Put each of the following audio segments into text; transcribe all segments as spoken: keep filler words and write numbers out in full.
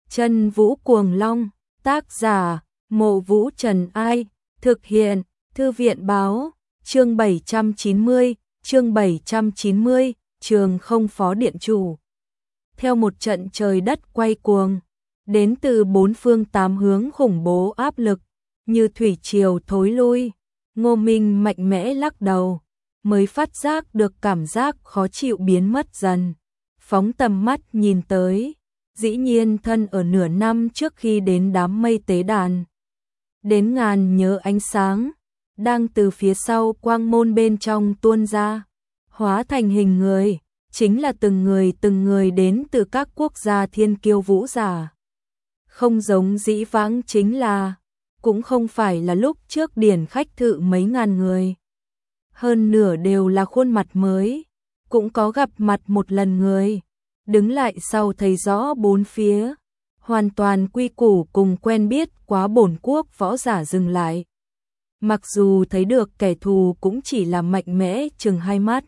Chân Vũ Cuồng Long, tác giả, Mộ Vũ Trần Ai, thực hiện, Thư viện Báo, chương bảy trăm chín mươi, chương bảy trăm chín mươi, trường không phó điện chủ. Theo một trận trời đất quay cuồng, đến từ bốn phương tám hướng khủng bố áp lực, như thủy triều thối lui, Ngô Minh mạnh mẽ lắc đầu, mới phát giác được cảm giác khó chịu biến mất dần. Phóng tầm mắt nhìn tới, dĩ nhiên thân ở nửa năm trước khi đến đám mây tế đàn. Đến ngàn nhớ ánh sáng, đang từ phía sau quang môn bên trong tuôn ra, hóa thành hình người, chính là từng người từng người đến từ các quốc gia thiên kiêu vũ giả. Không giống dĩ vãng chính là, cũng không phải là lúc trước điển khách thự mấy ngàn người. Hơn nửa đều là khuôn mặt mới, cũng có gặp mặt một lần người, đứng lại sau thấy rõ bốn phía, hoàn toàn quy củ cùng quen biết quá bổn quốc võ giả dừng lại. Mặc dù thấy được kẻ thù cũng chỉ là mạnh mẽ chừng hai mắt.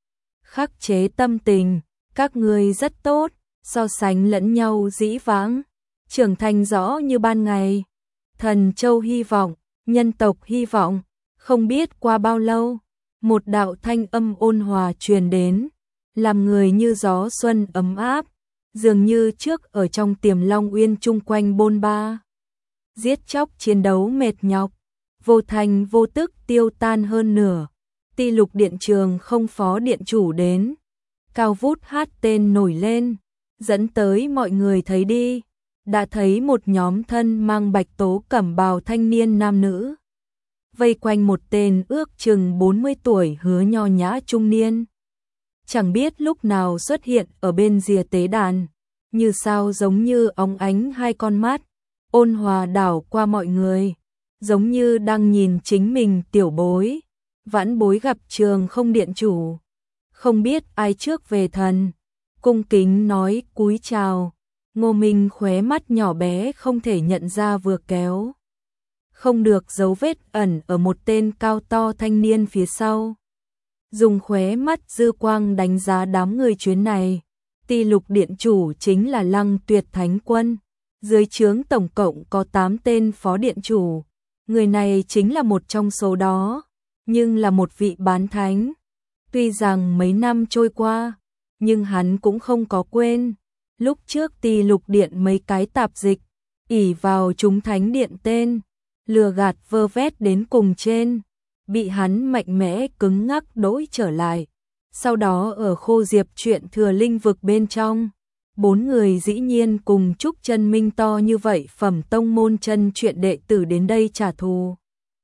Khắc chế tâm tình, các ngươi rất tốt, so sánh lẫn nhau dĩ vãng, trưởng thành rõ như ban ngày. Thần châu hy vọng, nhân tộc hy vọng, không biết qua bao lâu, một đạo thanh âm ôn hòa truyền đến, làm người như gió xuân ấm áp, dường như trước ở trong Tiềm Long Uyên chung quanh bôn ba. Giết chóc chiến đấu mệt nhọc, vô thành vô tức tiêu tan hơn nửa. Ti Lục điện trường không phó điện chủ đến, cao vút hát tên nổi lên, dẫn tới mọi người thấy đi, đã thấy một nhóm thân mang bạch tố cẩm bào thanh niên nam nữ, vây quanh một tên ước chừng bốn mươi tuổi hứa nho nhã trung niên. Chẳng biết lúc nào xuất hiện ở bên rìa tế đàn, như sao giống như óng ánh hai con mắt, ôn hòa đảo qua mọi người, giống như đang nhìn chính mình tiểu bối. Vãn bối gặp trường không điện chủ, không biết ai trước về thần, cung kính nói cúi chào. Ngô Minh khóe mắt nhỏ bé không thể nhận ra vừa kéo, không được dấu vết ẩn ở một tên cao to thanh niên phía sau. Dùng khóe mắt dư quang đánh giá đám người chuyến này, Ti Lục điện chủ chính là Lăng Tuyệt Thánh Quân, dưới trướng tổng cộng có tám tên phó điện chủ, người này chính là một trong số đó, nhưng là một vị bán thánh. Tuy rằng mấy năm trôi qua, nhưng hắn cũng không có quên, lúc trước Ti Lục điện mấy cái tạp dịch, ỷ vào chúng thánh điện tên, lừa gạt vơ vét đến cùng trên, bị hắn mạnh mẽ cứng ngắc đỗi trở lại. Sau đó ở Khô Diệp chuyện thừa linh vực bên trong, bốn người dĩ nhiên cùng Trúc Chân Minh to như vậy phẩm tông môn chân chuyện đệ tử đến đây trả thù.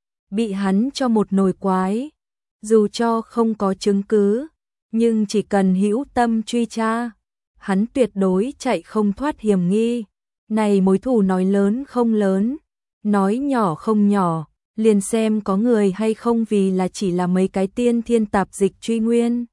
Bị hắn cho một nồi quái, dù cho không có chứng cứ, nhưng chỉ cần hữu tâm truy tra, hắn tuyệt đối chạy không thoát hiểm nghi. Này mối thù nói lớn không lớn, nói nhỏ không nhỏ, liền xem có người hay không vì là chỉ là mấy cái tiên thiên tạp dịch truy nguyên.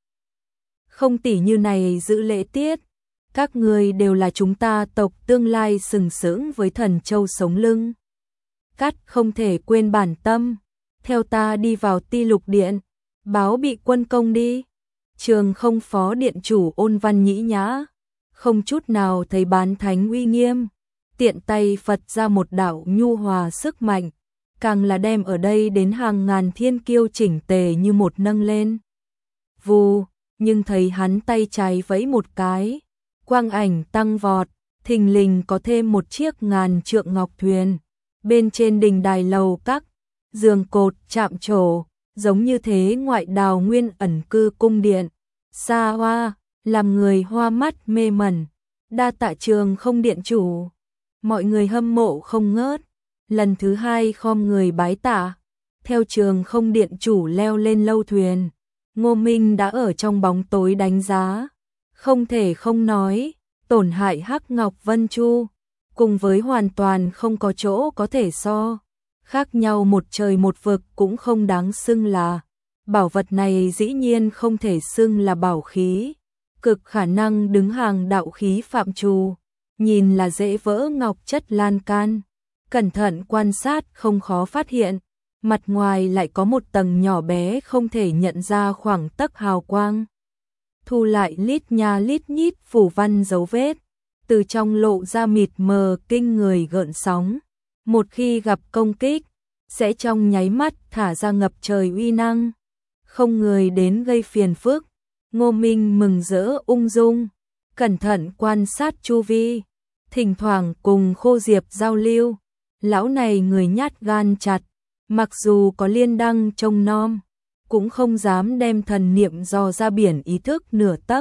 Không tỉ như này giữ lễ tiết, các người đều là chúng ta tộc tương lai sừng sững với thần châu sống lưng. Cắt không thể quên bản tâm, theo ta đi vào Ti Lục điện, báo bị quân công đi. Trường không phó điện chủ ôn văn nhĩ nhã, không chút nào thấy bán thánh uy nghiêm, tiện tay phật ra một đạo nhu hòa sức mạnh, càng là đem ở đây đến hàng ngàn thiên kiêu chỉnh tề như một nâng lên. Vù, nhưng thấy hắn tay trái vẫy một cái, quang ảnh tăng vọt, thình lình có thêm một chiếc ngàn trượng ngọc thuyền, bên trên đình đài lầu các, giường cột chạm trổ, giống như thế ngoại đào nguyên ẩn cư cung điện, xa hoa, làm người hoa mắt mê mẩn. Đa tạ trường không điện chủ, mọi người hâm mộ không ngớt, lần thứ hai khom người bái tạ. Theo trường không điện chủ leo lên lâu thuyền, Ngô Minh đã ở trong bóng tối đánh giá, không thể không nói, tổn hại Hắc Ngọc Vân Chu, cùng với hoàn toàn không có chỗ có thể so, khác nhau một trời một vực cũng không đáng xưng là. Bảo vật này dĩ nhiên không thể xưng là bảo khí, cực khả năng đứng hàng đạo khí phạm trù, nhìn là dễ vỡ ngọc chất lan can, cẩn thận quan sát không khó phát hiện, mặt ngoài lại có một tầng nhỏ bé không thể nhận ra khoảng tấc hào quang. Thu lại lít nha lít nhít phủ văn dấu vết, từ trong lộ ra mịt mờ kinh người gợn sóng. Một khi gặp công kích, sẽ trong nháy mắt thả ra ngập trời uy năng, không người đến gây phiền phức. Ngô Minh mừng rỡ ung dung, cẩn thận quan sát chu vi, thỉnh thoảng cùng Khô Diệp giao lưu. Lão này người nhát gan chặt, mặc dù có liên đăng trông nom, cũng không dám đem thần niệm dò ra biển ý thức nửa tấc.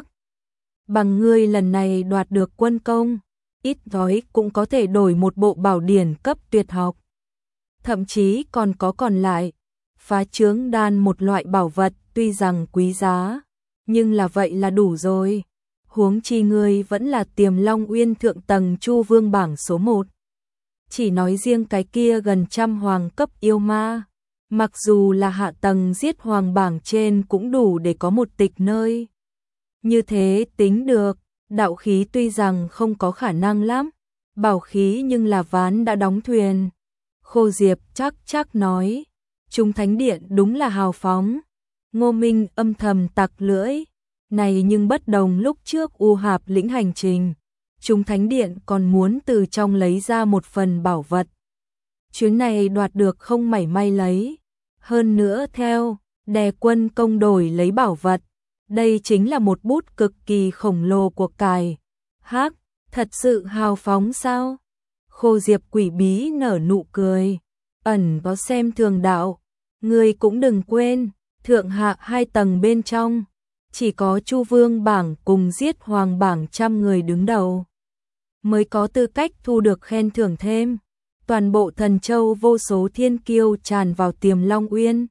Bằng ngươi lần này đoạt được quân công, ít nói cũng có thể đổi một bộ bảo điển cấp tuyệt học. Thậm chí còn có còn lại, phá chướng đan một loại bảo vật tuy rằng quý giá, nhưng là vậy là đủ rồi. Huống chi ngươi vẫn là Tiềm Long Uyên thượng tầng Chu Vương bảng số một. Chỉ nói riêng cái kia gần trăm hoàng cấp yêu ma, mặc dù là hạ tầng giết hoàng bảng trên cũng đủ để có một tịch nơi. Như thế tính được, đạo khí tuy rằng không có khả năng lắm, bảo khí nhưng là ván đã đóng thuyền. Khô Diệp chắc chắc nói, Trung Thánh Điện đúng là hào phóng. Ngô Minh âm thầm tặc lưỡi, này nhưng bất đồng lúc trước U Hạp lĩnh hành trình. Trung Thánh Điện còn muốn từ trong lấy ra một phần bảo vật. Chuyến này đoạt được không mảy may lấy. Hơn nữa theo, đè quân công đổi lấy bảo vật. Đây chính là một bút cực kỳ khổng lồ của cải. Hắc, thật sự hào phóng sao? Khô Diệp quỷ bí nở nụ cười, ẩn có xem thường đạo. Ngươi cũng đừng quên, thượng hạ hai tầng bên trong, chỉ có Chu Vương bảng cùng giết hoàng bảng trăm người đứng đầu mới có tư cách thu được khen thưởng thêm. Toàn bộ Thần Châu vô số thiên kiêu tràn vào Tiềm Long Uyên.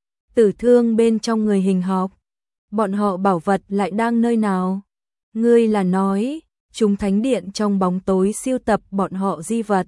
Tử thương bên trong người hình học, bọn họ bảo vật lại đang nơi nào? Ngươi là nói, Trung Thánh Điện trong bóng tối siêu tập bọn họ di vật.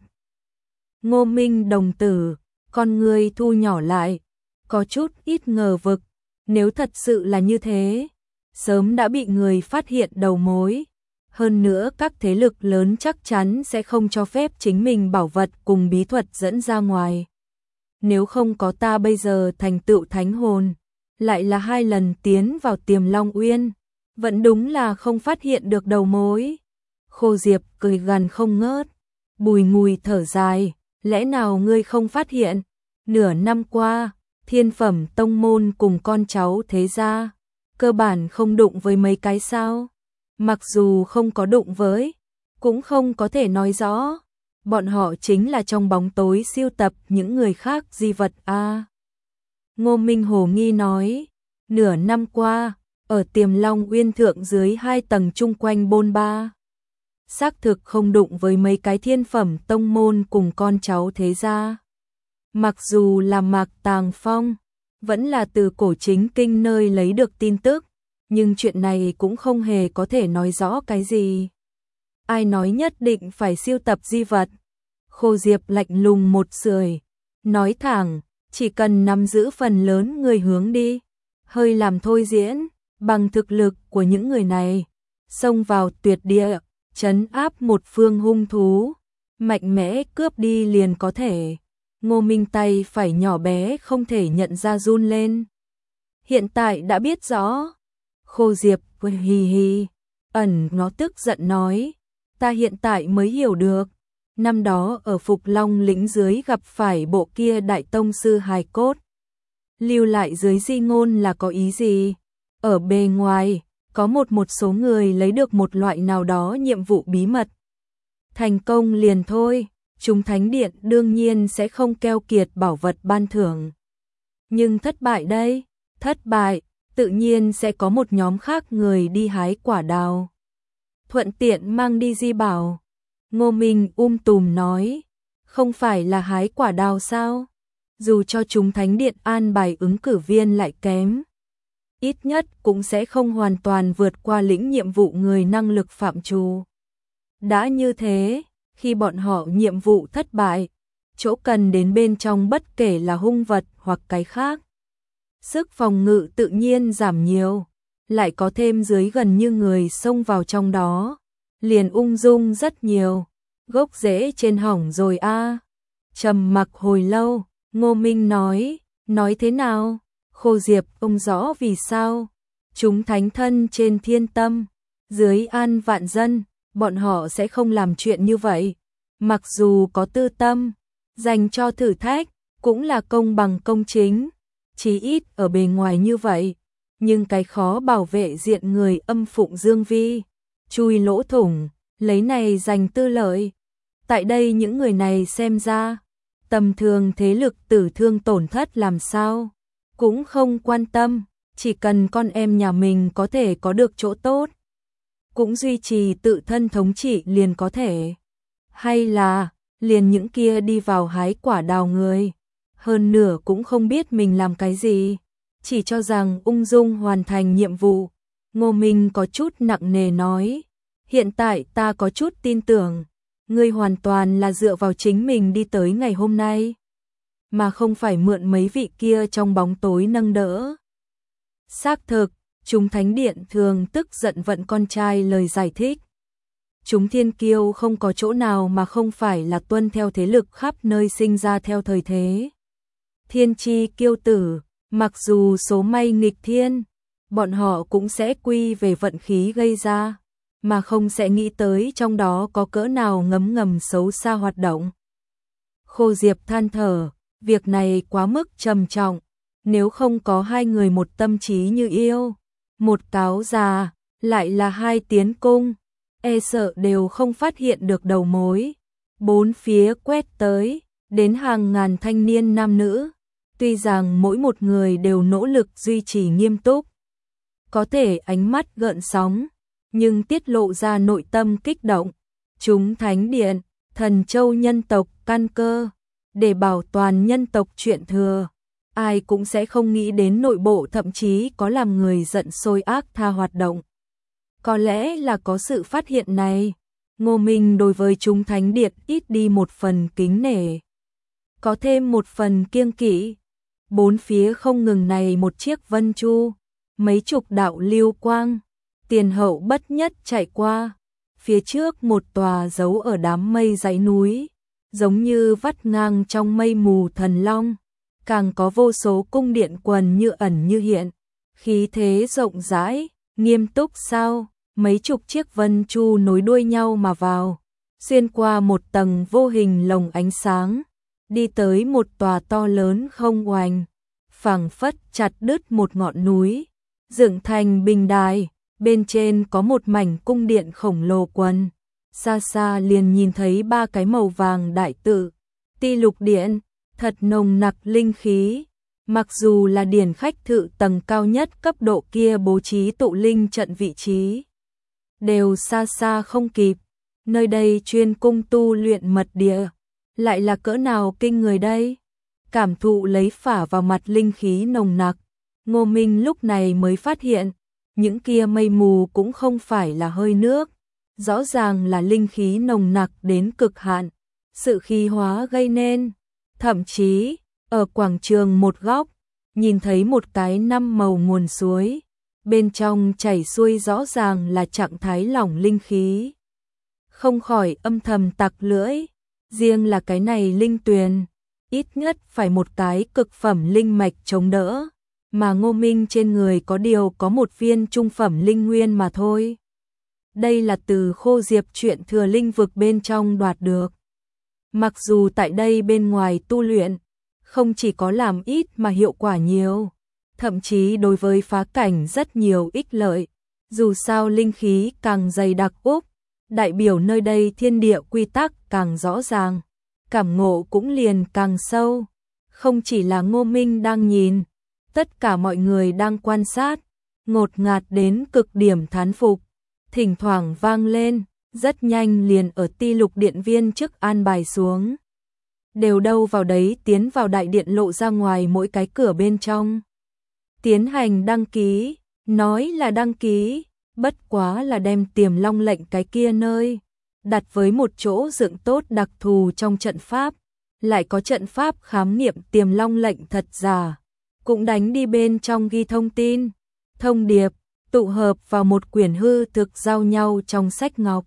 Ngô Minh đồng tử, con ngươi thu nhỏ lại, có chút ít ngờ vực. Nếu thật sự là như thế, sớm đã bị người phát hiện đầu mối. Hơn nữa các thế lực lớn chắc chắn sẽ không cho phép chính mình bảo vật cùng bí thuật dẫn ra ngoài. Nếu không có ta bây giờ thành tựu thánh hồn, lại là hai lần tiến vào Tiềm Long Uyên, vẫn đúng là không phát hiện được đầu mối. Khô Diệp cười gằn không ngớt, bùi ngùi thở dài, lẽ nào ngươi không phát hiện? Nửa năm qua, thiên phẩm tông môn cùng con cháu thế gia, cơ bản không đụng với mấy cái sao? Mặc dù không có đụng với, cũng không có thể nói rõ, bọn họ chính là trong bóng tối siêu tập những người khác di vật a. À. Ngô Minh hồ nghi nói, nửa năm qua, ở Tiềm Long Uyên thượng dưới hai tầng chung quanh bôn ba, xác thực không đụng với mấy cái thiên phẩm tông môn cùng con cháu thế gia. Mặc dù là Mạc Tàng Phong, vẫn là từ cổ chính kinh nơi lấy được tin tức, nhưng chuyện này cũng không hề có thể nói rõ cái gì. Ai nói nhất định phải siêu tập di vật? Khô Diệp lạnh lùng một sưởi, nói thẳng, chỉ cần nắm giữ phần lớn người hướng đi, hơi làm thôi diễn, bằng thực lực của những người này, xông vào tuyệt địa, trấn áp một phương hung thú, mạnh mẽ cướp đi liền có thể. Ngô Minh tay phải nhỏ bé không thể nhận ra run lên. Hiện tại đã biết rõ. Khô Diệp hì hì, ẩn nó tức giận nói, ta hiện tại mới hiểu được, năm đó ở Phục Long lĩnh dưới gặp phải bộ kia đại tông sư hài cốt, lưu lại dưới di ngôn là có ý gì? Ở bề ngoài, có một một số người lấy được một loại nào đó nhiệm vụ bí mật. Thành công liền thôi, Trung Thánh Điện đương nhiên sẽ không keo kiệt bảo vật ban thưởng. Nhưng thất bại đây, thất bại, tự nhiên sẽ có một nhóm khác người đi hái quả đào. Thuận tiện mang đi di bảo. Ngô Minh um tùm nói, không phải là hái quả đào sao? Dù cho Trung Thánh Điện an bài ứng cử viên lại kém, ít nhất cũng sẽ không hoàn toàn vượt qua lĩnh nhiệm vụ người năng lực phạm trù. Đã như thế, khi bọn họ nhiệm vụ thất bại, chỗ cần đến bên trong bất kể là hung vật hoặc cái khác, sức phòng ngự tự nhiên giảm nhiều, lại có thêm dưới gần như người xông vào trong đó, liền ung dung rất nhiều. Gốc rễ trên hỏng rồi a. À. Trầm mặc hồi lâu, Ngô Minh nói, nói thế nào? Khô Diệp không rõ vì sao. Chúng thánh thân trên thiên tâm, dưới an vạn dân, bọn họ sẽ không làm chuyện như vậy. Mặc dù có tư tâm, dành cho thử thách, cũng là công bằng công chính, chí ít ở bề ngoài như vậy, nhưng cái khó bảo vệ diện người âm phụng dương vi, chui lỗ thủng, lấy này giành tư lợi. Tại đây những người này xem ra, tầm thường thế lực tử thương tổn thất làm sao, cũng không quan tâm, chỉ cần con em nhà mình có thể có được chỗ tốt, cũng duy trì tự thân thống trị liền có thể. Hay là, liền những kia đi vào hái quả đào người, hơn nửa cũng không biết mình làm cái gì, chỉ cho rằng ung dung hoàn thành nhiệm vụ. Ngô Minh có chút nặng nề nói, hiện tại ta có chút tin tưởng, ngươi hoàn toàn là dựa vào chính mình đi tới ngày hôm nay, mà không phải mượn mấy vị kia trong bóng tối nâng đỡ. Xác thực, chúng thánh điện thường tức giận vận con trai lời giải thích. Chúng thiên kiêu không có chỗ nào mà không phải là tuân theo thế lực khắp nơi sinh ra theo thời thế. Thiên chi kiêu tử, mặc dù số may nghịch thiên, bọn họ cũng sẽ quy về vận khí gây ra, mà không sẽ nghĩ tới trong đó có cỡ nào ngấm ngầm xấu xa hoạt động. Khô Diệp than thở, việc này quá mức trầm trọng, nếu không có hai người một tâm trí như yêu, một cáo già, lại là hai tiến cung, e sợ đều không phát hiện được đầu mối. Bốn phía quét tới, đến hàng ngàn thanh niên nam nữ, tuy rằng mỗi một người đều nỗ lực duy trì nghiêm túc, có thể ánh mắt gợn sóng, nhưng tiết lộ ra nội tâm kích động. Chúng thánh điện, thần châu nhân tộc căn cơ, để bảo toàn nhân tộc chuyện thừa, ai cũng sẽ không nghĩ đến nội bộ thậm chí có làm người giận sôi ác tha hoạt động. Có lẽ là có sự phát hiện này, Ngô Minh đối với chúng thánh điện ít đi một phần kính nể, có thêm một phần kiêng kỵ. Bốn phía không ngừng này một chiếc vân chu, mấy chục đạo lưu quang, tiền hậu bất nhất chạy qua, phía trước một tòa giấu ở đám mây dãy núi, giống như vắt ngang trong mây mù thần long, càng có vô số cung điện quần như ẩn như hiện, khí thế rộng rãi, nghiêm túc sao, mấy chục chiếc vân chu nối đuôi nhau mà vào, xuyên qua một tầng vô hình lồng ánh sáng, đi tới một tòa to lớn không oành, phảng phất chặt đứt một ngọn núi, dựng thành bình đài, bên trên có một mảnh cung điện khổng lồ quần, xa xa liền nhìn thấy ba cái màu vàng đại tự, Ti Lục Điện, thật nồng nặc linh khí. Mặc dù là điển khách thự tầng cao nhất cấp độ kia bố trí tụ linh trận vị trí, đều xa xa không kịp, nơi đây chuyên cung tu luyện mật địa, lại là cỡ nào kinh người đây. Cảm thụ lấy phả vào mặt linh khí nồng nặc, Ngô Minh lúc này mới phát hiện, những kia mây mù cũng không phải là hơi nước, rõ ràng là linh khí nồng nặc đến cực hạn, sự khí hóa gây nên. Thậm chí, ở quảng trường một góc, nhìn thấy một cái năm màu nguồn suối, bên trong chảy xuôi rõ ràng là trạng thái lỏng linh khí. Không khỏi âm thầm tặc lưỡi, riêng là cái này linh tuyền, ít nhất phải một cái cực phẩm linh mạch chống đỡ, mà Ngô Minh trên người có điều có một viên trung phẩm linh nguyên mà thôi. Đây là từ Khô Diệp chuyện thừa linh vực bên trong đoạt được. Mặc dù tại đây bên ngoài tu luyện, không chỉ có làm ít mà hiệu quả nhiều, thậm chí đối với phá cảnh rất nhiều ích lợi, dù sao linh khí càng dày đặc úp, đại biểu nơi đây thiên địa quy tắc càng rõ ràng, cảm ngộ cũng liền càng sâu. Không chỉ là Ngô Minh đang nhìn, tất cả mọi người đang quan sát, ngột ngạt đến cực điểm thán phục, thỉnh thoảng vang lên, rất nhanh liền ở Ti Lục Điện viên trước an bài xuống. Đều đâu vào đấy tiến vào đại điện lộ ra ngoài mỗi cái cửa bên trong. Tiến hành đăng ký, nói là đăng ký, bất quá là đem Tiềm Long lệnh cái kia nơi, đặt với một chỗ dựng tốt đặc thù trong trận pháp, lại có trận pháp khám nghiệm Tiềm Long lệnh thật giả, cũng đánh đi bên trong ghi thông tin, thông điệp, tụ hợp vào một quyển hư thực giao nhau trong sách ngọc.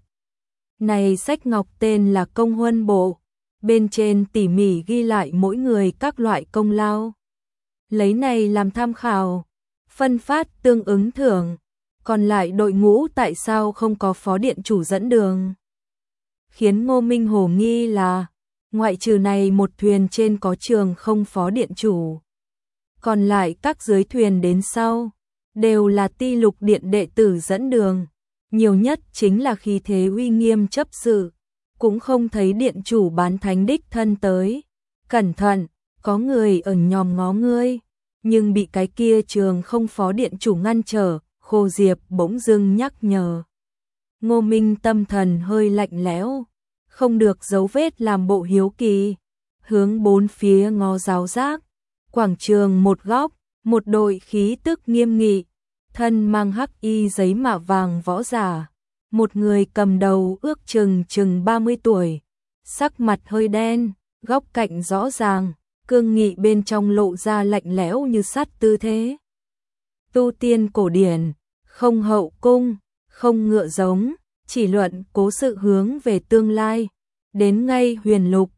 Này sách ngọc tên là Công Huân Bộ, bên trên tỉ mỉ ghi lại mỗi người các loại công lao. Lấy này làm tham khảo, phân phát tương ứng thưởng, Còn lại đội ngũ tại sao không có phó điện chủ dẫn đường? Khiến Ngô Minh hồ nghi là, ngoại trừ này một thuyền trên có trường không phó điện chủ. Còn lại các dưới thuyền đến sau, đều là Ti Lục Điện đệ tử dẫn đường. Nhiều nhất chính là khí thế uy nghiêm chấp sự, cũng không thấy điện chủ bán thánh đích thân tới. Cẩn thận, có người ở nhòm ngó ngươi, nhưng bị cái kia trường không phó điện chủ ngăn trở, Khô Diệp bỗng dưng nhắc nhở. Ngô Minh tâm thần hơi lạnh lẽo, không được dấu vết làm bộ hiếu kỳ, hướng bốn phía ngó giáo giác. Quảng trường một góc, một đội khí tức nghiêm nghị, thân mang hắc y giấy mạ vàng võ giả, một người cầm đầu ước chừng chừng ba mươi tuổi, sắc mặt hơi đen, góc cạnh rõ ràng, cương nghị bên trong lộ ra lạnh lẽo như sắt tư thế. Tu tiên cổ điển, không hậu cung, không ngựa giống, chỉ luận cố sự hướng về tương lai, đến ngay huyền lục,